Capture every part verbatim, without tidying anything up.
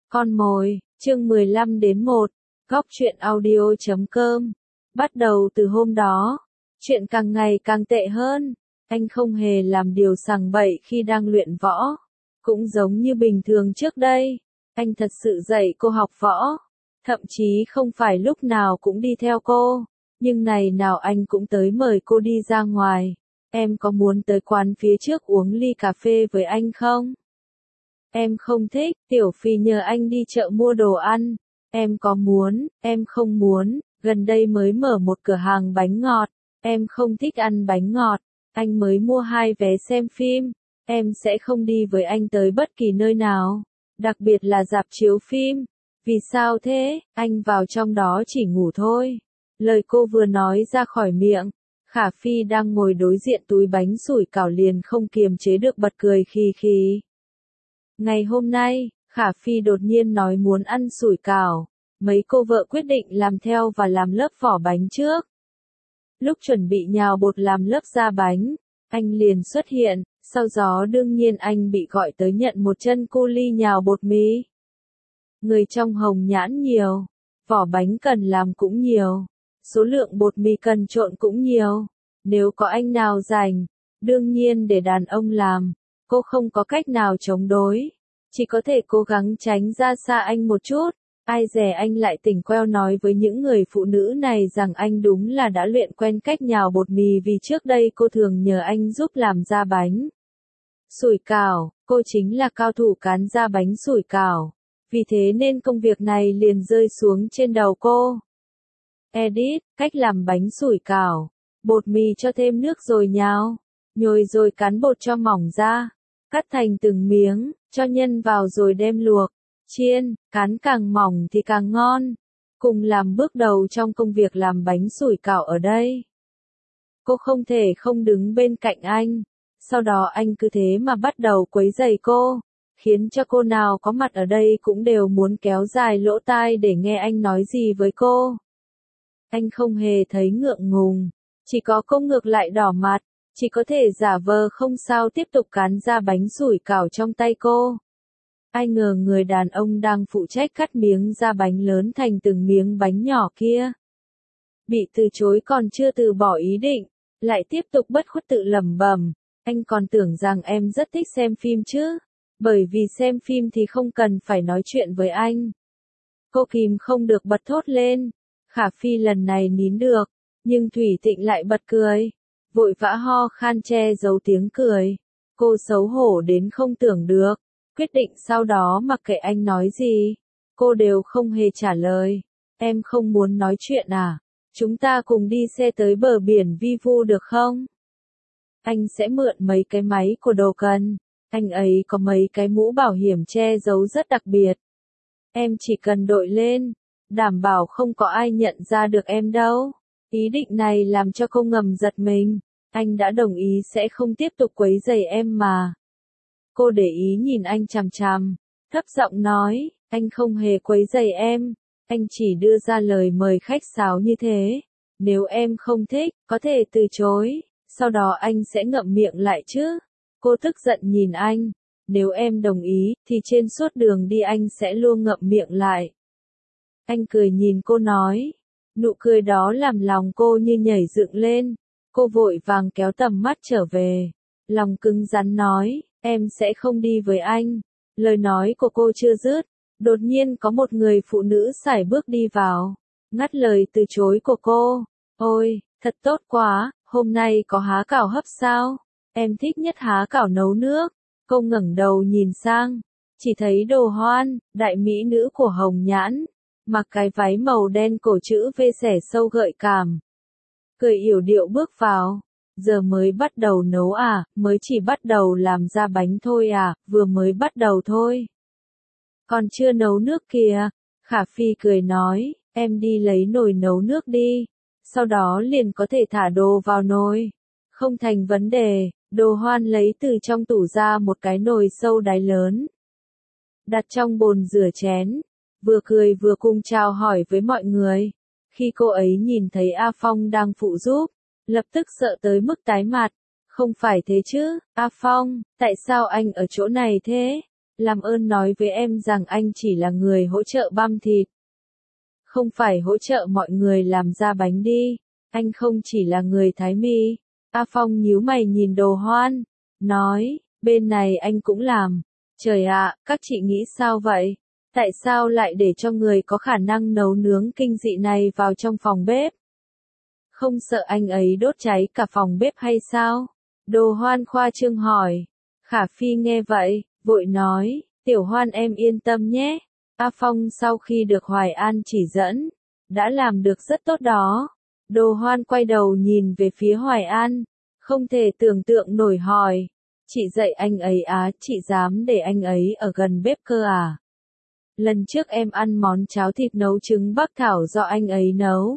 Con mồi, chương mười lăm đến một, góc truyện audio chấm com. Bắt đầu từ hôm đó, chuyện càng ngày càng tệ hơn. Anh không hề làm điều sằng bậy khi đang luyện võ. Cũng giống như bình thường trước đây, anh thật sự dạy cô học võ. Thậm chí không phải lúc nào cũng đi theo cô, nhưng ngày nào anh cũng tới mời cô đi ra ngoài. Em có muốn tới quán phía trước uống ly cà phê với anh không? Em không thích, Tiểu Phi nhờ anh đi chợ mua đồ ăn. Em có muốn, em không muốn, gần đây mới mở một cửa hàng bánh ngọt. Em không thích ăn bánh ngọt, anh mới mua hai vé xem phim. Em sẽ không đi với anh tới bất kỳ nơi nào, đặc biệt là rạp chiếu phim. Vì sao thế, anh vào trong đó chỉ ngủ thôi. Lời cô vừa nói ra khỏi miệng, Khả Phi đang ngồi đối diện túi bánh sủi cảo liền không kiềm chế được bật cười khì khì. Ngày hôm nay, Khả Phi đột nhiên nói muốn ăn sủi cảo. Mấy cô vợ quyết định làm theo và làm lớp vỏ bánh trước. Lúc chuẩn bị nhào bột làm lớp da bánh, anh liền xuất hiện, sau đó đương nhiên anh bị gọi tới nhận một chân cu ly nhào bột mì. Người trong Hồng Nhãn nhiều, vỏ bánh cần làm cũng nhiều, số lượng bột mì cần trộn cũng nhiều. Nếu có anh nào rảnh, đương nhiên để đàn ông làm, cô không có cách nào chống đối, chỉ có thể cố gắng tránh ra xa anh một chút. Ai dè anh lại tỉnh queo nói với những người phụ nữ này rằng anh đúng là đã luyện quen cách nhào bột mì vì trước đây cô thường nhờ anh giúp làm ra bánh sủi cảo, cô chính là cao thủ cán ra bánh sủi cảo, vì thế nên công việc này liền rơi xuống trên đầu cô. Edit, cách làm bánh sủi cảo, bột mì cho thêm nước rồi nhào, nhồi rồi cán bột cho mỏng ra, cắt thành từng miếng, cho nhân vào rồi đem luộc, chiên, cán càng mỏng thì càng ngon. Cùng làm bước đầu trong công việc làm bánh sủi cảo ở đây. Cô không thể không đứng bên cạnh anh, sau đó anh cứ thế mà bắt đầu quấy rầy cô, khiến cho cô nào có mặt ở đây cũng đều muốn kéo dài lỗ tai để nghe anh nói gì với cô. Anh không hề thấy ngượng ngùng, chỉ có cô ngược lại đỏ mặt, chỉ có thể giả vờ không sao tiếp tục cán ra bánh sủi cảo trong tay cô. Ai ngờ người đàn ông đang phụ trách cắt miếng da bánh lớn thành từng miếng bánh nhỏ kia. Bị từ chối còn chưa từ bỏ ý định, lại tiếp tục bất khuất tự lẩm bẩm, anh còn tưởng rằng em rất thích xem phim chứ, bởi vì xem phim thì không cần phải nói chuyện với anh. Cô kìm không được bật thốt lên, Khả Phi lần này nín được, nhưng Thủy Tịnh lại bật cười, vội vã ho khan che giấu tiếng cười. Cô xấu hổ đến không tưởng được. Quyết định sau đó mặc kệ anh nói gì, cô đều không hề trả lời. Em không muốn nói chuyện à? Chúng ta cùng đi xe tới bờ biển Vi Vu được không? Anh sẽ mượn mấy cái máy của Đồ Cần. Anh ấy có mấy cái mũ bảo hiểm che giấu rất đặc biệt. Em chỉ cần đội lên, đảm bảo không có ai nhận ra được em đâu. Ý định này làm cho cô ngầm giật mình. Anh đã đồng ý sẽ không tiếp tục quấy rầy em mà. Cô để ý nhìn anh chằm chằm, thấp giọng nói, anh không hề quấy rầy em, anh chỉ đưa ra lời mời khách sáo như thế. Nếu em không thích, có thể từ chối, sau đó anh sẽ ngậm miệng lại chứ. Cô tức giận nhìn anh, nếu em đồng ý, thì trên suốt đường đi anh sẽ luôn ngậm miệng lại. Anh cười nhìn cô nói, nụ cười đó làm lòng cô như nhảy dựng lên, cô vội vàng kéo tầm mắt trở về, lòng cứng rắn nói. Em sẽ không đi với anh. Lời nói của cô chưa dứt, đột nhiên có một người phụ nữ sải bước đi vào, ngắt lời từ chối của cô. Ôi, thật tốt quá, hôm nay có há cảo hấp sao? Em thích nhất há cảo nấu nước. Cô ngẩng đầu nhìn sang, chỉ thấy Đồ Hoan, đại mỹ nữ của Hồng Nhãn, mặc cái váy màu đen cổ chữ V xẻ sâu gợi cảm. Cười yểu điệu bước vào. Giờ mới bắt đầu nấu à, mới chỉ bắt đầu làm ra bánh thôi à, vừa mới bắt đầu thôi. Còn chưa nấu nước kìa, Khả Phi cười nói, em đi lấy nồi nấu nước đi, sau đó liền có thể thả đồ vào nồi. Không thành vấn đề, Đồ Hoan lấy từ trong tủ ra một cái nồi sâu đáy lớn. Đặt trong bồn rửa chén, vừa cười vừa cùng chào hỏi với mọi người. Khi cô ấy nhìn thấy A Phong đang phụ giúp, lập tức sợ tới mức tái mặt. Không phải thế chứ, A Phong, tại sao anh ở chỗ này thế? Làm ơn nói với em rằng anh chỉ là người hỗ trợ băm thịt. Không phải hỗ trợ mọi người làm ra bánh đi. Anh không chỉ là người thái mì. A Phong nhíu mày nhìn Đồ Hoan. Nói, bên này anh cũng làm. Trời ạ, các chị nghĩ sao vậy? Tại sao lại để cho người có khả năng nấu nướng kinh dị này vào trong phòng bếp? Không sợ anh ấy đốt cháy cả phòng bếp hay sao? Đồ Hoan khoa trương hỏi. Khả Phi nghe vậy, vội nói, Tiểu Hoan em yên tâm nhé. A Phong sau khi được Hoài An chỉ dẫn, đã làm được rất tốt đó. Đồ Hoan quay đầu nhìn về phía Hoài An, không thể tưởng tượng nổi hỏi. Chị dạy anh ấy á, chị dám để anh ấy ở gần bếp cơ à? Lần trước em ăn món cháo thịt nấu trứng bắc thảo do anh ấy nấu.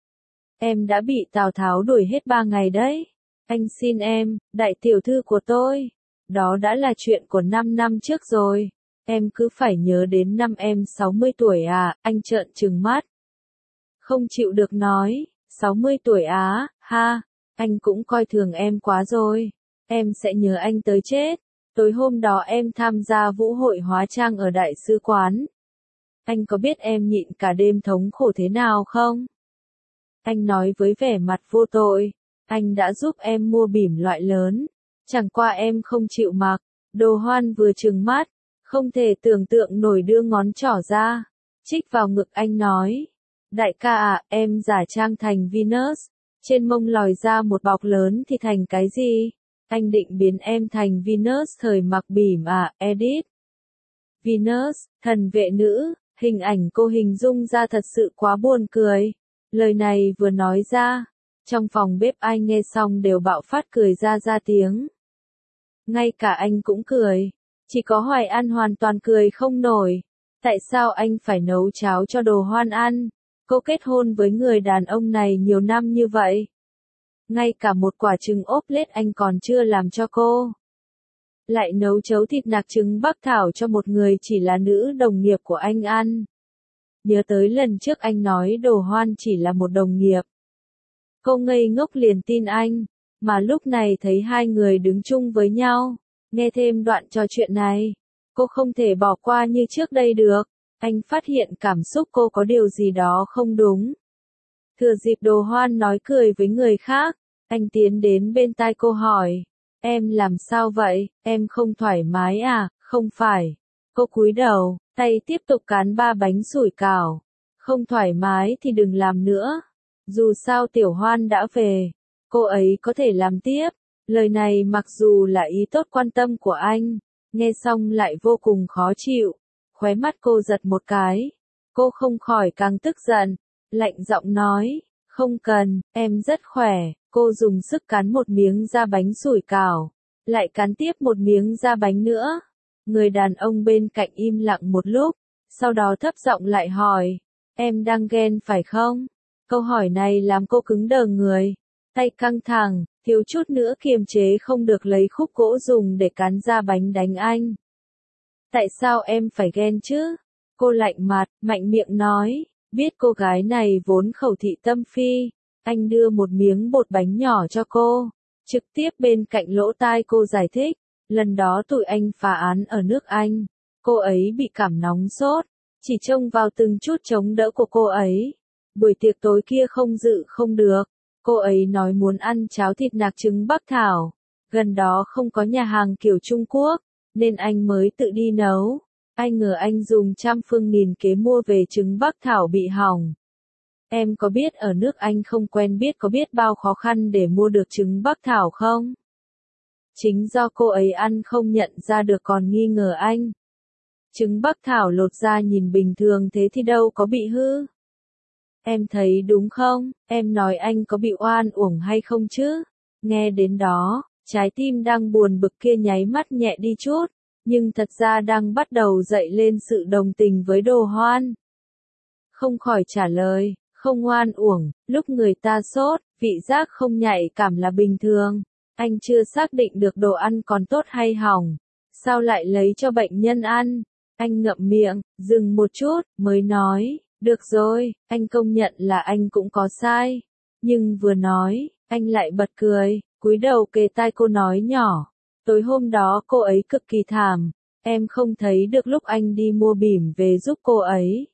Em đã bị Tào Tháo đuổi hết ba ngày đấy. Anh xin em, đại tiểu thư của tôi. Đó đã là chuyện của năm năm trước rồi. Em cứ phải nhớ đến năm em sáu mươi tuổi à, anh trợn trừng mắt. Không chịu được nói, sáu mươi tuổi á, ha, anh cũng coi thường em quá rồi. Em sẽ nhớ anh tới chết. Tối hôm đó em tham gia vũ hội hóa trang ở đại sứ quán. Anh có biết em nhịn cả đêm thống khổ thế nào không? Anh nói với vẻ mặt vô tội. Anh đã giúp em mua bỉm loại lớn. Chẳng qua em không chịu mặc. Đồ Hoan vừa trừng mắt, không thể tưởng tượng nổi đưa ngón trỏ ra. Chích vào ngực anh nói. Đại ca à, em giả trang thành Venus. Trên mông lòi ra một bọc lớn thì thành cái gì? Anh định biến em thành Venus thời mặc bỉm à, Edith? Venus, thần vệ nữ, hình ảnh cô hình dung ra thật sự quá buồn cười. Lời này vừa nói ra, trong phòng bếp ai nghe xong đều bạo phát cười ra ra tiếng. Ngay cả anh cũng cười, chỉ có Hoài An hoàn toàn cười không nổi. Tại sao anh phải nấu cháo cho Đồ Hoan ăn? Cô kết hôn với người đàn ông này nhiều năm như vậy. Ngay cả một quả trứng ốp lết anh còn chưa làm cho cô. Lại nấu chấu thịt nạc trứng bắc thảo cho một người chỉ là nữ đồng nghiệp của anh ăn. Nhớ tới lần trước anh nói Đồ Hoan chỉ là một đồng nghiệp. Cô ngây ngốc liền tin anh, mà lúc này thấy hai người đứng chung với nhau, nghe thêm đoạn trò chuyện này, cô không thể bỏ qua như trước đây được. Anh phát hiện cảm xúc cô có điều gì đó không đúng. Thừa dịp Đồ Hoan nói cười với người khác, anh tiến đến bên tai cô hỏi, em làm sao vậy, em không thoải mái à, không phải. Cô cúi đầu, tay tiếp tục cán ba bánh sủi cảo. Không thoải mái thì đừng làm nữa. Dù sao Tiểu Hoan đã về, cô ấy có thể làm tiếp. Lời này mặc dù là ý tốt quan tâm của anh, nghe xong lại vô cùng khó chịu. Khóe mắt cô giật một cái. Cô không khỏi càng tức giận, lạnh giọng nói, không cần, em rất khỏe. Cô dùng sức cắn một miếng da bánh sủi cảo, lại cắn tiếp một miếng da bánh nữa. Người đàn ông bên cạnh im lặng một lúc, sau đó thấp giọng lại hỏi, em đang ghen phải không? Câu hỏi này làm cô cứng đờ người, tay căng thẳng, thiếu chút nữa kiềm chế không được lấy khúc gỗ dùng để cán da bánh đánh anh. Tại sao em phải ghen chứ? Cô lạnh mặt, mạnh miệng nói, biết cô gái này vốn khẩu thị tâm phi. Anh đưa một miếng bột bánh nhỏ cho cô, trực tiếp bên cạnh lỗ tai cô giải thích, lần đó tụi anh phá án ở nước Anh, cô ấy bị cảm nóng sốt, chỉ trông vào từng chút chống đỡ của cô ấy. Buổi tiệc tối kia không dự không được, cô ấy nói muốn ăn cháo thịt nạc trứng bắc thảo, gần đó không có nhà hàng kiểu Trung Quốc, nên anh mới tự đi nấu. Ai ngờ anh dùng trăm phương nghìn kế mua về trứng bắc thảo bị hỏng. Em có biết ở nước Anh không quen biết có biết bao khó khăn để mua được trứng bắc thảo không? Chính do cô ấy ăn không nhận ra được còn nghi ngờ anh. Trứng bắc thảo lột ra nhìn bình thường thế thì đâu có bị hư. Em thấy đúng không? Em nói anh có bị oan uổng hay không chứ? Nghe đến đó, trái tim đang buồn bực kia nháy mắt nhẹ đi chút, nhưng thật ra đang bắt đầu dậy lên sự đồng tình với Đồ Hoan. Không khỏi trả lời, không oan uổng, lúc người ta sốt, vị giác không nhạy cảm là bình thường. Anh chưa xác định được đồ ăn còn tốt hay hỏng, sao lại lấy cho bệnh nhân ăn? Anh ngậm miệng, dừng một chút, mới nói, được rồi, anh công nhận là anh cũng có sai. Nhưng vừa nói, anh lại bật cười, cúi đầu kề tai cô nói nhỏ. Tối hôm đó cô ấy cực kỳ thảm, Em không thấy được lúc anh đi mua bỉm về giúp cô ấy.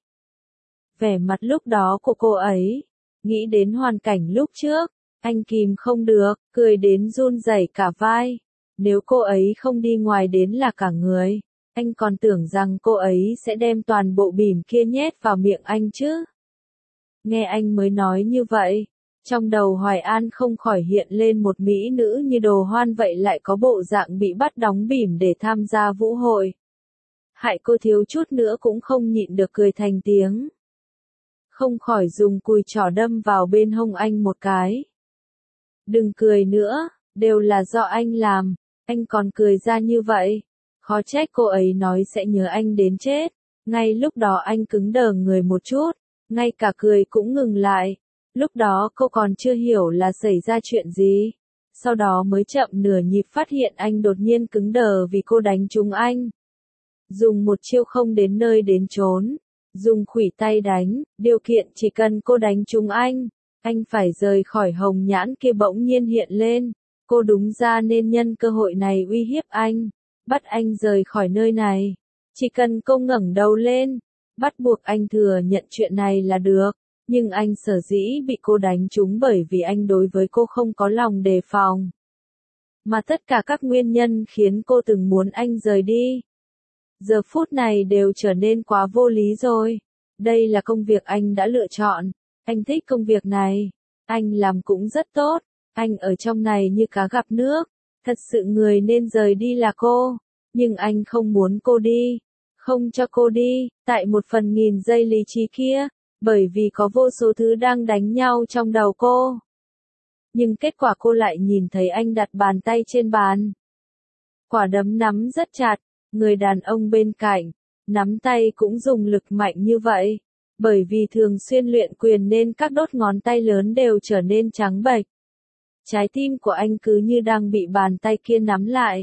Vẻ mặt lúc đó của cô ấy, nghĩ đến hoàn cảnh lúc trước, anh kìm không được, cười đến run rẩy cả vai. Nếu cô ấy không đi ngoài đến là cả người, anh còn tưởng rằng cô ấy sẽ đem toàn bộ bỉm kia nhét vào miệng anh chứ. Nghe anh mới nói như vậy, trong đầu Hoài An không khỏi hiện lên một mỹ nữ như Đồ Hoan vậy lại có bộ dạng bị bắt đóng bỉm để tham gia vũ hội. Hại cô thiếu chút nữa cũng không nhịn được cười thành tiếng. Không khỏi dùng cùi trỏ đâm vào bên hông anh một cái. Đừng cười nữa, đều là do anh làm, anh còn cười ra như vậy. Khó trách cô ấy nói sẽ nhớ anh đến chết. Ngay lúc đó anh cứng đờ người một chút, ngay cả cười cũng ngừng lại. Lúc đó cô còn chưa hiểu là xảy ra chuyện gì. Sau đó mới chậm nửa nhịp phát hiện anh đột nhiên cứng đờ vì cô đánh trúng anh. Dùng một chiêu không đến nơi đến chốn. Dùng khuỷu tay đánh, điều kiện chỉ cần cô đánh trúng anh, anh phải rời khỏi hồng nhãn kia bỗng nhiên hiện lên. Cô đúng ra nên nhân cơ hội này uy hiếp anh, bắt anh rời khỏi nơi này. Chỉ cần cô ngẩng đầu lên, bắt buộc anh thừa nhận chuyện này là được. Nhưng anh sở dĩ bị cô đánh trúng bởi vì anh đối với cô không có lòng đề phòng. Mà tất cả các nguyên nhân khiến cô từng muốn anh rời đi. Giờ phút này đều trở nên quá vô lý rồi. Đây là công việc anh đã lựa chọn. Anh thích công việc này. Anh làm cũng rất tốt. Anh ở trong này như cá gặp nước. Thật sự người nên rời đi là cô. Nhưng anh không muốn cô đi. Không cho cô đi. Tại một phần nghìn giây lý trí kia. Bởi vì có vô số thứ đang đánh nhau trong đầu cô. Nhưng kết quả cô lại nhìn thấy anh đặt bàn tay trên bàn. Quả đấm nắm rất chặt. Người đàn ông bên cạnh, nắm tay cũng dùng lực mạnh như vậy. Bởi vì thường xuyên luyện quyền nên các đốt ngón tay lớn đều trở nên trắng bệch. Trái tim của anh cứ như đang bị bàn tay kia nắm lại.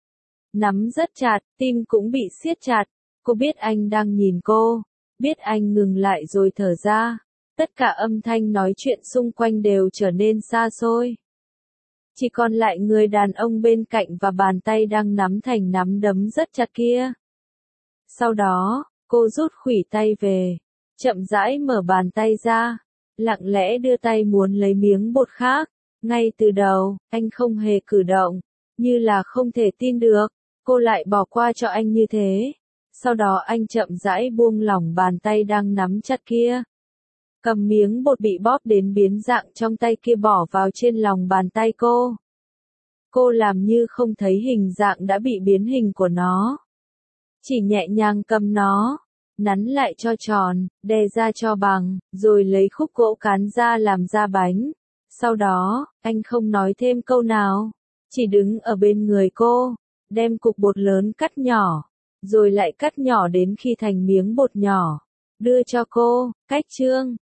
Nắm rất chặt, tim cũng bị siết chặt. Cô biết anh đang nhìn cô, biết anh ngừng lại rồi thở ra. Tất cả âm thanh nói chuyện xung quanh đều trở nên xa xôi. Chỉ còn lại người đàn ông bên cạnh và bàn tay đang nắm thành nắm đấm rất chặt kia. Sau đó, cô rút khuỷu tay về, chậm rãi mở bàn tay ra, lặng lẽ đưa tay muốn lấy miếng bột khác. Ngay từ đầu, anh không hề cử động, như là không thể tin được, cô lại bỏ qua cho anh như thế. Sau đó anh chậm rãi buông lỏng bàn tay đang nắm chặt kia. Cầm miếng bột bị bóp đến biến dạng trong tay kia bỏ vào trên lòng bàn tay cô. Cô làm như không thấy hình dạng đã bị biến hình của nó. Chỉ nhẹ nhàng cầm nó, nắn lại cho tròn, đè ra cho bằng, rồi lấy khúc gỗ cán ra làm ra bánh. Sau đó, anh không nói thêm câu nào, chỉ đứng ở bên người cô, đem cục bột lớn cắt nhỏ, rồi lại cắt nhỏ đến khi thành miếng bột nhỏ, đưa cho cô. Cách chương